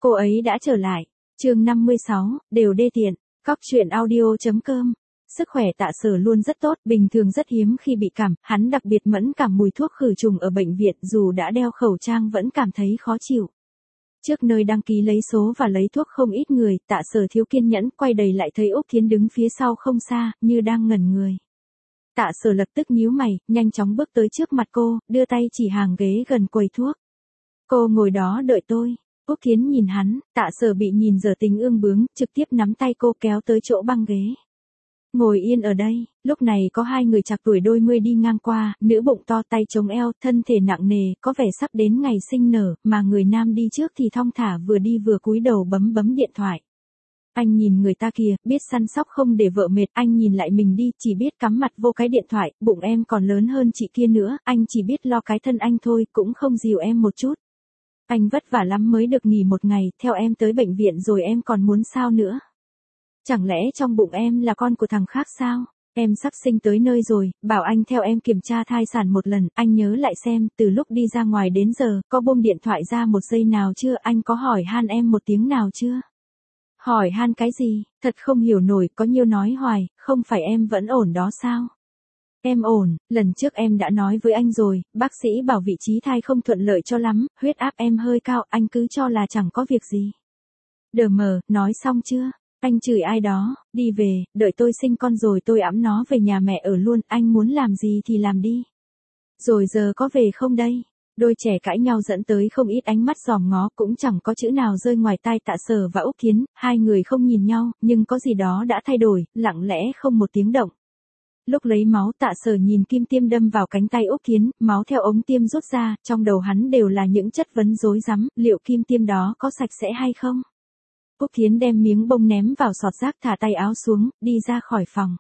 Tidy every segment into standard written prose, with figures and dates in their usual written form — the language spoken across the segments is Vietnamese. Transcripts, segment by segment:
Cô ấy đã trở lại. Chương 56, đều đê tiện. Cóc truyện audio.com. Sức khỏe Tạ Sở luôn rất tốt, bình thường rất hiếm khi bị cảm, hắn đặc biệt mẫn cảm mùi thuốc khử trùng ở bệnh viện, dù đã đeo khẩu trang vẫn cảm thấy khó chịu. Trước nơi đăng ký lấy số và lấy thuốc không ít người, Tạ Sở thiếu kiên nhẫn, quay đầy lại thấy Úc Thiến đứng phía sau không xa, như đang ngẩn người. Tạ Sở lập tức nhíu mày, nhanh chóng bước tới trước mặt cô, đưa tay chỉ hàng ghế gần quầy thuốc. Cô ngồi đó đợi tôi. Úc Thiến nhìn hắn, Tạ Sở bị nhìn giờ tính ương bướng, trực tiếp nắm tay cô kéo tới chỗ băng ghế. Ngồi yên ở đây. Lúc này có hai người trạc tuổi đôi mươi đi ngang qua, nữ bụng to tay chống eo, thân thể nặng nề, có vẻ sắp đến ngày sinh nở, mà người nam đi trước thì thong thả vừa đi vừa cúi đầu bấm điện thoại. Anh nhìn người ta kìa, biết săn sóc không để vợ mệt, anh nhìn lại mình đi, chỉ biết cắm mặt vô cái điện thoại, bụng em còn lớn hơn chị kia nữa, anh chỉ biết lo cái thân anh thôi, cũng không dìu em một chút. Anh vất vả lắm mới được nghỉ một ngày, theo em tới bệnh viện rồi em còn muốn sao nữa? Chẳng lẽ trong bụng em là con của thằng khác sao? Em sắp sinh tới nơi rồi, bảo anh theo em kiểm tra thai sản một lần, anh nhớ lại xem, từ lúc đi ra ngoài đến giờ, có buông điện thoại ra một giây nào chưa, anh có hỏi han em một tiếng nào chưa? Hỏi han cái gì, thật không hiểu nổi, có nhiêu nói hoài, không phải em vẫn ổn đó sao? Em ổn, lần trước em đã nói với anh rồi, bác sĩ bảo vị trí thai không thuận lợi cho lắm, huyết áp em hơi cao, anh cứ cho là chẳng có việc gì. Đờ mờ, nói xong chưa? Anh chửi ai đó, đi về, đợi tôi sinh con rồi tôi ẵm nó về nhà mẹ ở luôn, anh muốn làm gì thì làm đi. Rồi giờ có về không đây? Đôi trẻ cãi nhau dẫn tới không ít ánh mắt giòm ngó, cũng chẳng có chữ nào rơi ngoài tai Tạ Sở và Úc Thiến, hai người không nhìn nhau, nhưng có gì đó đã thay đổi, lặng lẽ không một tiếng động. Lúc lấy máu Tạ Sở nhìn kim tiêm đâm vào cánh tay Úc Thiến, máu theo ống tiêm rút ra, trong đầu hắn đều là những chất vấn rối rắm, liệu kim tiêm đó có sạch sẽ hay không? Úc Thiến đem miếng bông ném vào sọt rác, thả tay áo xuống, đi ra khỏi phòng.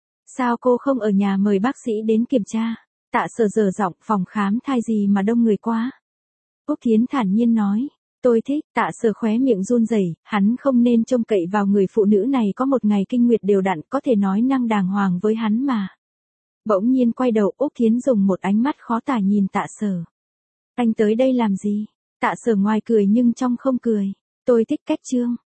Sao cô không ở nhà mời bác sĩ đến kiểm tra? Tạ Sở dở giọng, phòng khám thai gì mà đông người quá. Úc Thiến thản nhiên nói, tôi thích. Tạ Sở khóe miệng run rẩy, hắn không nên trông cậy vào người phụ nữ này có một ngày kinh nguyệt đều đặn, có thể nói năng đàng hoàng với hắn mà. Bỗng nhiên quay đầu, Úc Thiến dùng một ánh mắt khó tả nhìn Tạ Sở. Anh tới đây làm gì? Tạ Sở ngoài cười nhưng trong không cười. Tôi thích cách Trương.